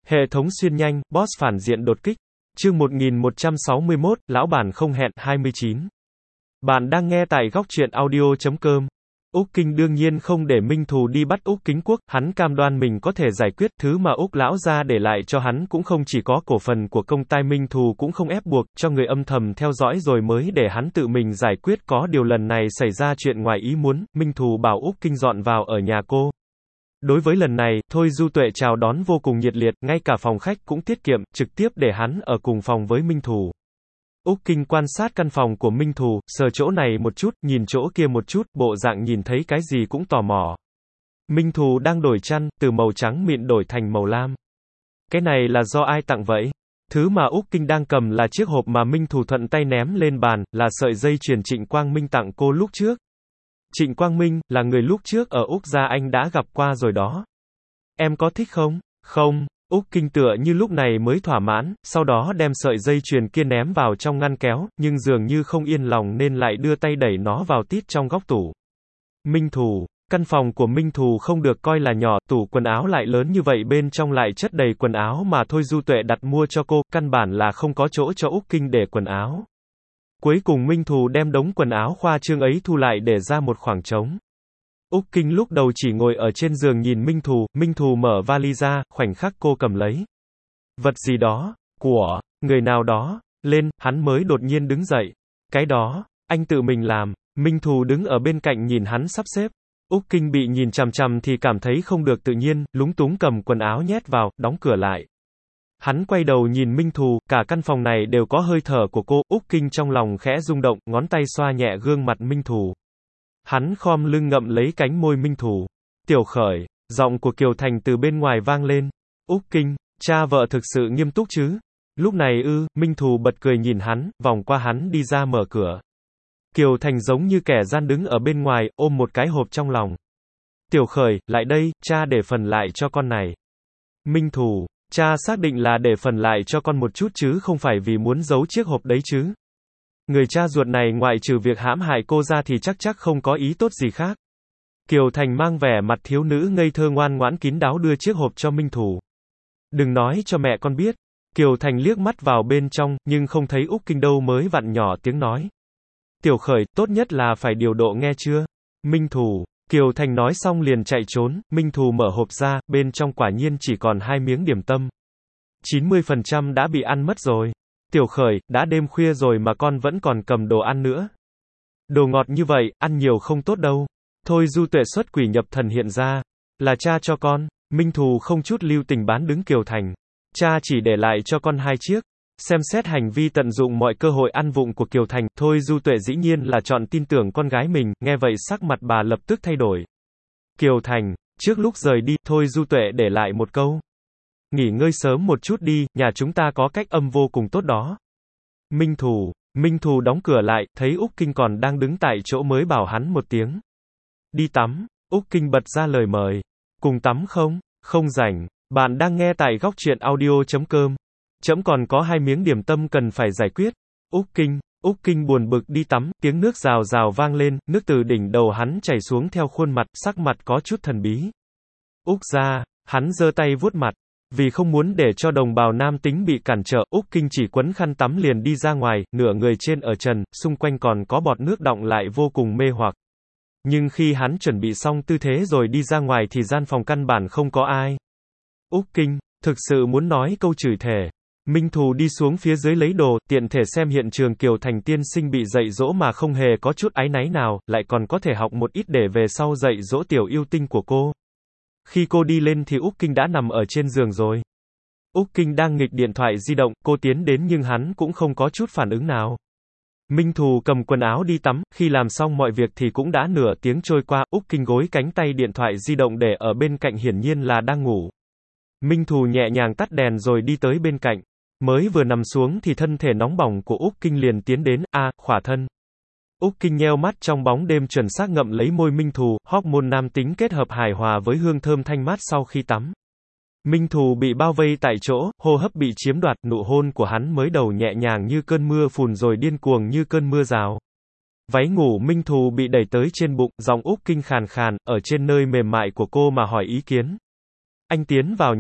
Hệ thống xuyên nhanh, boss phản diện đột kích. Chương 1161, lão bản không hẹn, 29. Bạn đang nghe tại góc truyện audio.com. Úc Kinh đương nhiên không để Minh Thù đi bắt Úc Kính Quốc, hắn cam đoan mình có thể giải quyết, thứ mà Úc lão gia để lại cho hắn cũng không chỉ có cổ phần của công ty. Minh Thù cũng không ép buộc, cho người âm thầm theo dõi rồi mới để hắn tự mình giải quyết. Có điều lần này xảy ra chuyện ngoài ý muốn, Minh Thù bảo Úc Kinh dọn vào ở nhà cô. Đối với lần này, Thôi Du Tuệ chào đón vô cùng nhiệt liệt, ngay cả phòng khách cũng tiết kiệm, trực tiếp để hắn ở cùng phòng với Minh Thù. Úc Kinh quan sát căn phòng của Minh Thù, sờ chỗ này một chút, nhìn chỗ kia một chút, bộ dạng nhìn thấy cái gì cũng tò mò. Minh Thù đang đổi chăn, từ màu trắng mịn đổi thành màu lam. Cái này là do ai tặng vậy? Thứ mà Úc Kinh đang cầm là chiếc hộp mà Minh Thù thuận tay ném lên bàn, là sợi dây chuyền Trịnh Quang Minh tặng cô lúc trước. Trịnh Quang Minh, là người lúc trước ở Úc gia anh đã gặp qua rồi đó. Em có thích không? Không. Úc Kinh tựa như lúc này mới thỏa mãn, sau đó đem sợi dây chuyền kia ném vào trong ngăn kéo, nhưng dường như không yên lòng nên lại đưa tay đẩy nó vào tít trong góc tủ. Minh Thù, căn phòng của Minh Thù không được coi là nhỏ, tủ quần áo lại lớn như vậy, bên trong lại chất đầy quần áo mà Thôi Du Tuệ đặt mua cho cô, căn bản là không có chỗ cho Úc Kinh để quần áo. Cuối cùng Minh Thù đem đống quần áo khoa trương ấy thu lại để ra một khoảng trống. Úc Kinh lúc đầu chỉ ngồi ở trên giường nhìn Minh Thù mở vali ra, khoảnh khắc cô cầm lấy vật gì đó, của người nào đó, lên, hắn mới đột nhiên đứng dậy. Cái đó, anh tự mình làm. Minh Thù đứng ở bên cạnh nhìn hắn sắp xếp. Úc Kinh bị nhìn chằm chằm thì cảm thấy không được tự nhiên, lúng túng cầm quần áo nhét vào, đóng cửa lại. Hắn quay đầu nhìn Minh Thù, cả căn phòng này đều có hơi thở của cô. Úc Kinh trong lòng khẽ rung động, ngón tay xoa nhẹ gương mặt Minh Thù. Hắn khom lưng ngậm lấy cánh môi Minh Thù. Tiểu Khởi, giọng của Kiều Thành từ bên ngoài vang lên. Úc Kinh, cha vợ thực sự nghiêm túc chứ? Lúc này Minh Thù bật cười nhìn hắn, vòng qua hắn đi ra mở cửa. Kiều Thành giống như kẻ gian đứng ở bên ngoài, ôm một cái hộp trong lòng. Tiểu Khởi, lại đây, cha để phần lại cho con này. Minh Thù, cha xác định là để phần lại cho con một chút chứ không phải vì muốn giấu chiếc hộp đấy chứ. Người cha ruột này ngoại trừ việc hãm hại cô ra thì chắc không có ý tốt gì khác. Kiều Thành mang vẻ mặt thiếu nữ ngây thơ ngoan ngoãn kín đáo đưa chiếc hộp cho Minh Thù. Đừng nói cho mẹ con biết. Kiều Thành liếc mắt vào bên trong, nhưng không thấy Úc Kinh đâu mới vặn nhỏ tiếng nói. Tiểu Khởi, tốt nhất là phải điều độ nghe chưa? Minh Thù. Kiều Thành nói xong liền chạy trốn. Minh Thù mở hộp ra, bên trong quả nhiên chỉ còn 2 miếng điểm tâm. 90% đã bị ăn mất rồi. Tiểu Khởi, đã đêm khuya rồi mà con vẫn còn cầm đồ ăn nữa. Đồ ngọt như vậy, ăn nhiều không tốt đâu. Thôi Du Tuệ xuất quỷ nhập thần hiện ra. Là cha cho con. Minh Thù không chút lưu tình bán đứng Kiều Thành. Cha chỉ để lại cho con 2 chiếc. Xem xét hành vi tận dụng mọi cơ hội ăn vụng của Kiều Thành, Thôi Du Tuệ dĩ nhiên là chọn tin tưởng con gái mình, nghe vậy sắc mặt bà lập tức thay đổi. Kiều Thành, trước lúc rời đi, Thôi Du Tuệ để lại một câu. Nghỉ ngơi sớm một chút đi, nhà chúng ta có cách âm vô cùng tốt đó. Minh Thù đóng cửa lại, thấy Úc Kinh còn đang đứng tại chỗ mới bảo hắn một tiếng. Đi tắm. Úc Kinh bật ra lời mời. Cùng tắm không? Không rảnh. Bạn đang nghe tại góc truyện audio.com. Trẫm còn có 2 miếng điểm tâm cần phải giải quyết. Úc Kinh buồn bực đi tắm, tiếng nước rào rào vang lên, nước từ đỉnh đầu hắn chảy xuống theo khuôn mặt, sắc mặt có chút thần bí. Úc gia, hắn giơ tay vuốt mặt. Vì không muốn để cho đồng bào nam tính bị cản trở, Úc Kinh chỉ quấn khăn tắm liền đi ra ngoài, nửa người trên ở trần, xung quanh còn có bọt nước đọng lại vô cùng mê hoặc. Nhưng khi hắn chuẩn bị xong tư thế rồi đi ra ngoài thì gian phòng căn bản không có ai. Úc Kinh, thực sự muốn nói câu chửi thề. Minh Thù đi xuống phía dưới lấy đồ, tiện thể xem hiện trường Kiều Thành tiên sinh bị dạy dỗ mà không hề có chút áy náy nào, lại còn có thể học một ít để về sau dạy dỗ tiểu yêu tinh của cô. Khi cô đi lên thì Úc Kinh đã nằm ở trên giường rồi. Úc Kinh đang nghịch điện thoại di động, cô tiến đến nhưng hắn cũng không có chút phản ứng nào. Minh Thù cầm quần áo đi tắm, khi làm xong mọi việc thì cũng đã nửa tiếng trôi qua, Úc Kinh gối cánh tay điện thoại di động để ở bên cạnh hiển nhiên là đang ngủ. Minh Thù nhẹ nhàng tắt đèn rồi đi tới bên cạnh. Mới vừa nằm xuống thì thân thể nóng bỏng của Úc Kinh liền tiến đến, khỏa thân. Úc Kinh nheo mắt trong bóng đêm chuẩn xác ngậm lấy môi Minh Thù, hormone nam tính kết hợp hài hòa với hương thơm thanh mát sau khi tắm. Minh Thù bị bao vây tại chỗ, hô hấp bị chiếm đoạt, nụ hôn của hắn mới đầu nhẹ nhàng như cơn mưa phùn rồi điên cuồng như cơn mưa rào. Váy ngủ Minh Thù bị đẩy tới trên bụng, giọng Úc Kinh khàn khàn, ở trên nơi mềm mại của cô mà hỏi ý kiến. Anh tiến vào nhé.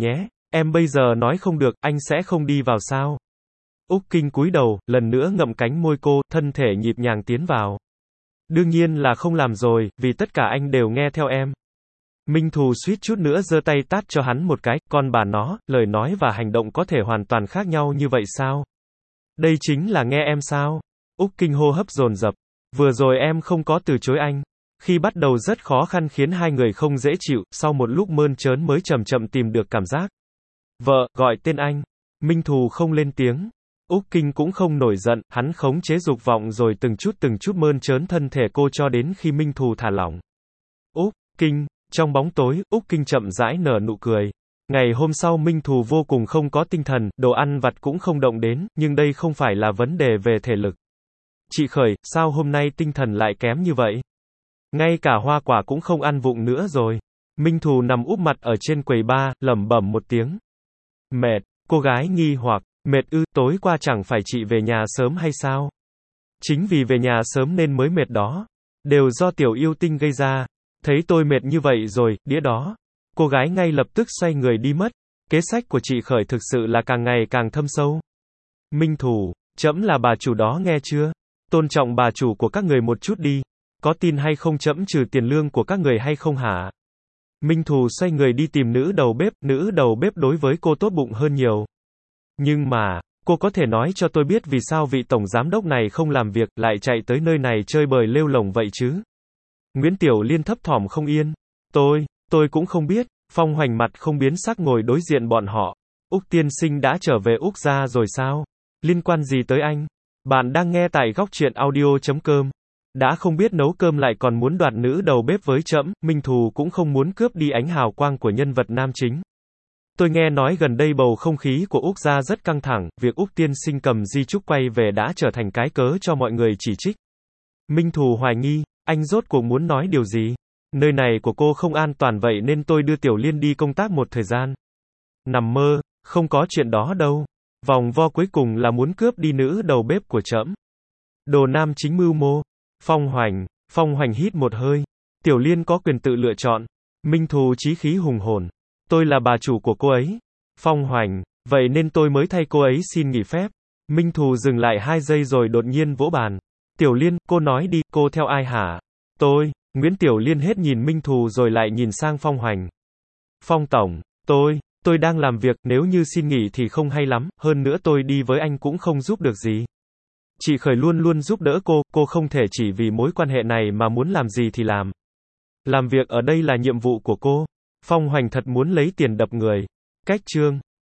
Em bây giờ nói không được, anh sẽ không đi vào sao? Úc Kinh cúi đầu, lần nữa ngậm cánh môi cô, thân thể nhịp nhàng tiến vào. Đương nhiên là không làm rồi, vì tất cả anh đều nghe theo em. Minh Thù suýt chút nữa giơ tay tát cho hắn một cái, con bà nó, lời nói và hành động có thể hoàn toàn khác nhau như vậy sao? Đây chính là nghe em sao? Úc Kinh hô hấp dồn dập. Vừa rồi em không có từ chối anh. Khi bắt đầu rất khó khăn khiến hai người không dễ chịu, sau một lúc mơn trớn mới chậm chậm tìm được cảm giác. Vợ, gọi tên anh. Minh Thù không lên tiếng. Úc Kinh cũng không nổi giận, hắn khống chế dục vọng rồi từng chút mơn trớn thân thể cô cho đến khi Minh Thù thả lỏng. Úc Kinh, trong bóng tối, Úc Kinh chậm rãi nở nụ cười. Ngày hôm sau Minh Thù vô cùng không có tinh thần, đồ ăn vặt cũng không động đến, nhưng đây không phải là vấn đề về thể lực. Chị Khởi, sao hôm nay tinh thần lại kém như vậy? Ngay cả hoa quả cũng không ăn vụng nữa rồi. Minh Thù nằm úp mặt ở trên quầy bar, lẩm bẩm một tiếng. Mệt, cô gái nghi hoặc, mệt ư, tối qua chẳng phải chị về nhà sớm hay sao? Chính vì về nhà sớm nên mới mệt đó. Đều do tiểu yêu tinh gây ra. Thấy tôi mệt như vậy rồi, đĩa đó. Cô gái ngay lập tức xoay người đi mất. Kế sách của chị Khởi thực sự là càng ngày càng thâm sâu. Minh Thù, trẫm là bà chủ đó nghe chưa? Tôn trọng bà chủ của các người một chút đi. Có tin hay không trẫm trừ tiền lương của các người hay không hả? Minh Thù xoay người đi tìm nữ đầu bếp đối với cô tốt bụng hơn nhiều. Nhưng mà, cô có thể nói cho tôi biết vì sao vị tổng giám đốc này không làm việc, lại chạy tới nơi này chơi bời lêu lổng vậy chứ? Nguyễn Tiểu Liên thấp thỏm không yên. Tôi cũng không biết. Phong Hoành mặt không biến sắc ngồi đối diện bọn họ. Úc tiên sinh đã trở về Úc gia rồi sao? Liên quan gì tới anh? Bạn đang nghe tại góc truyện audio.com. Đã không biết nấu cơm lại còn muốn đoạt nữ đầu bếp với trẫm, Minh Thù cũng không muốn cướp đi ánh hào quang của nhân vật nam chính. Tôi nghe nói gần đây bầu không khí của Úc gia rất căng thẳng, việc Úc tiên sinh cầm di chúc quay về đã trở thành cái cớ cho mọi người chỉ trích. Minh Thù hoài nghi, anh rốt cuộc muốn nói điều gì? Nơi này của cô không an toàn vậy nên tôi đưa Tiểu Liên đi công tác một thời gian. Nằm mơ, không có chuyện đó đâu. Vòng vo cuối cùng là muốn cướp đi nữ đầu bếp của trẫm. Đồ nam chính mưu mô. Phong Hoành hít một hơi. Tiểu Liên có quyền tự lựa chọn. Minh Thù chí khí hùng hồn. Tôi là bà chủ của cô ấy. Phong Hoành, vậy nên tôi mới thay cô ấy xin nghỉ phép. Minh Thù dừng lại 2 giây rồi đột nhiên vỗ bàn. Tiểu Liên, cô nói đi, cô theo ai hả? Tôi. Nguyễn Tiểu Liên hết nhìn Minh Thù rồi lại nhìn sang Phong Hoành. Phong tổng, tôi đang làm việc, nếu như xin nghỉ thì không hay lắm, hơn nữa tôi đi với anh cũng không giúp được gì. Chị Khởi luôn luôn giúp đỡ cô không thể chỉ vì mối quan hệ này mà muốn làm gì thì làm. Làm việc ở đây là nhiệm vụ của cô. Phong Hoành thật muốn lấy tiền đập người. Cách chương.